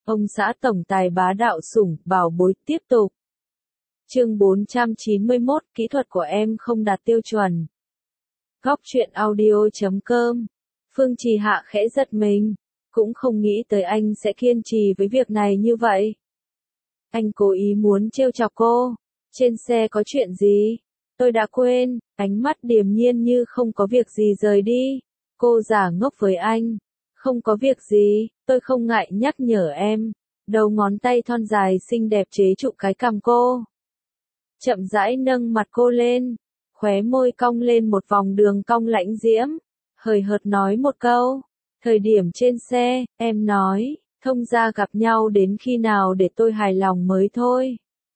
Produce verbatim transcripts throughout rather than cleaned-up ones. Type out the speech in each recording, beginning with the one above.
Ông xã tổng tài bá đạo sủng, bảo bối, tiếp tục. Chương bốn trăm chín mươi mốt, kỹ thuật của em không đạt tiêu chuẩn. Góc truyện audio chấm com. Phương Trì Hạ khẽ giật mình, cũng không nghĩ tới anh sẽ kiên trì với việc này như vậy. Anh cố ý muốn trêu chọc cô. Trên xe có chuyện gì? Tôi đã quên. Ánh mắt điềm nhiên như không có việc gì rời đi. Cô giả ngốc với anh. Không có việc gì, tôi không ngại nhắc nhở em. Đầu ngón tay thon dài xinh đẹp chế trụ cái cằm cô. Chậm rãi nâng mặt cô lên. Khóe môi cong lên một vòng đường cong lãnh diễm. Hời hợt nói một câu. Thời điểm trên xe, em nói, thông ra gặp nhau đến khi nào để tôi hài lòng mới thôi.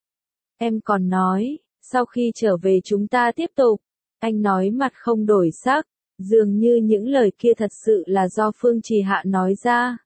Em còn nói, sau khi trở về chúng ta tiếp tục. Anh nói mặt không đổi sắc, dường như những lời kia thật sự là do Phương Trì Hạ nói ra.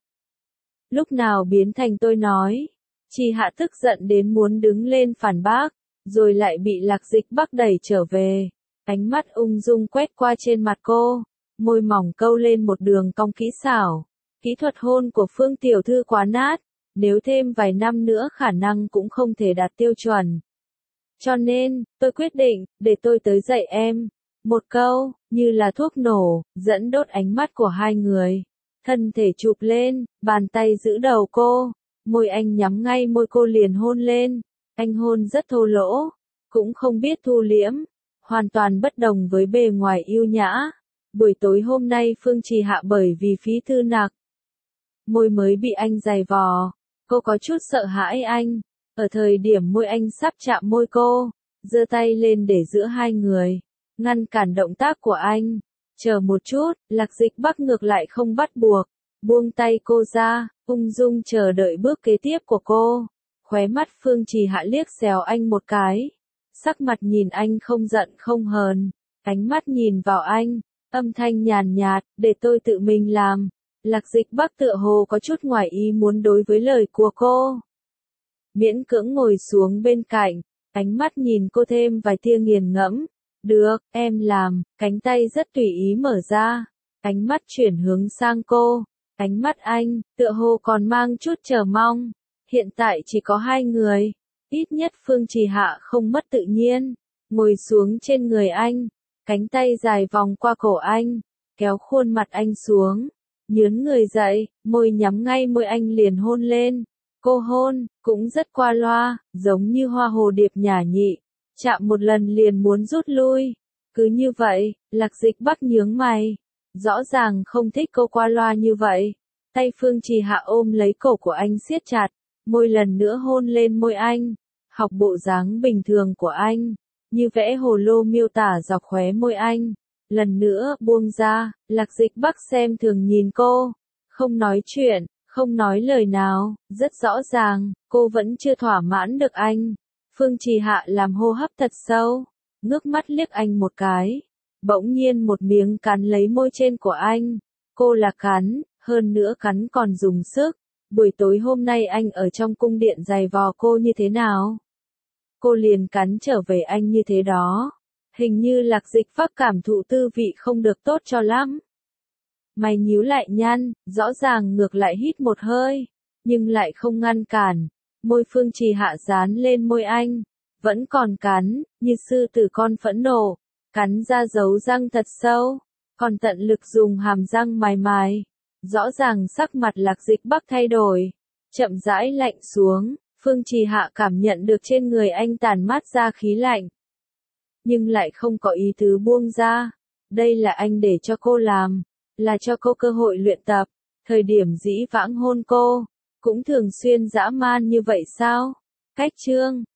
Lúc nào biến thành tôi nói. Trì Hạ tức giận đến muốn đứng lên phản bác, rồi lại bị Lạc Dịch Bắc đẩy trở về. Ánh mắt ung dung quét qua trên mặt cô, môi mỏng câu lên một đường cong kỹ xảo. Kỹ thuật hôn của Phương tiểu thư quá nát, nếu thêm vài năm nữa khả năng cũng không thể đạt tiêu chuẩn. Cho nên, tôi quyết định, để tôi tới dạy em. Một câu, như là thuốc nổ, dẫn đốt ánh mắt của hai người. Thân thể chụp lên, bàn tay giữ đầu cô. Môi anh nhắm ngay môi cô liền hôn lên. Anh hôn rất thô lỗ, cũng không biết thu liễm. Hoàn toàn bất đồng với bề ngoài yêu nhã. Buổi tối hôm nay Phương Trì Hạ bởi vì phí thư nặc. Môi mới bị anh giày vò. Cô có chút sợ hãi anh. Ở thời điểm môi anh sắp chạm môi cô, giơ tay lên để giữa hai người, ngăn cản động tác của anh. Chờ một chút, Lạc Dịch Bắc ngược lại không bắt buộc, buông tay cô ra, ung dung chờ đợi bước kế tiếp của cô. Khóe mắt Phương Trì Hạ liếc xéo anh một cái, sắc mặt nhìn anh không giận không hờn, ánh mắt nhìn vào anh, âm thanh nhàn nhạt, để tôi tự mình làm. Lạc Dịch Bắc tựa hồ có chút ngoài ý muốn đối với lời của cô. Miễn cưỡng ngồi xuống bên cạnh, ánh mắt nhìn cô thêm vài tia nghiền ngẫm. Được, em làm. Cánh tay rất tùy ý mở ra, ánh mắt chuyển hướng sang cô. Ánh mắt anh, tựa hồ còn mang chút chờ mong. Hiện tại chỉ có hai người, ít nhất Phương Trì Hạ không mất tự nhiên, ngồi xuống trên người anh, cánh tay dài vòng qua cổ anh, kéo khuôn mặt anh xuống, nhướn người dậy, môi nhắm ngay môi anh liền hôn lên. Cô hôn, cũng rất qua loa, giống như hoa hồ điệp nhả nhị, chạm một lần liền muốn rút lui. Cứ như vậy, Lạc Dịch Bắc nhướng mày, rõ ràng không thích cô qua loa như vậy. Tay Phương Trì Hạ ôm lấy cổ của anh siết chặt, môi lần nữa hôn lên môi anh, học bộ dáng bình thường của anh, như vẽ hồ lô miêu tả dọc khóe môi anh. Lần nữa buông ra, Lạc Dịch Bắc xem thường nhìn cô, không nói chuyện. Không nói lời nào, rất rõ ràng, cô vẫn chưa thỏa mãn được anh. Phương Trì Hạ làm hô hấp thật sâu, ngước mắt liếc anh một cái. Bỗng nhiên một miếng cắn lấy môi trên của anh. Cô là cắn, hơn nữa cắn còn dùng sức. Buổi tối hôm nay anh ở trong cung điện giày vò cô như thế nào? Cô liền cắn trở về anh như thế đó. Hình như Lạc Dịch Bắc cảm thụ tư vị không được tốt cho lắm. Mày nhíu lại nhăn, rõ ràng ngược lại hít một hơi, nhưng lại không ngăn cản. Môi Phương Trì Hạ dán lên môi anh, vẫn còn cắn, như sư tử con phẫn nộ, cắn ra dấu răng thật sâu, còn tận lực dùng hàm răng mài mài. Rõ ràng sắc mặt Lạc Dịch Bắc thay đổi, chậm rãi lạnh xuống, Phương Trì Hạ cảm nhận được trên người anh tản mát ra khí lạnh, nhưng lại không có ý tứ buông ra. Đây là anh để cho cô làm, là cho cô cơ hội luyện tập. Thời điểm dĩ vãng hôn cô, cũng thường xuyên dã man như vậy sao? Cách chương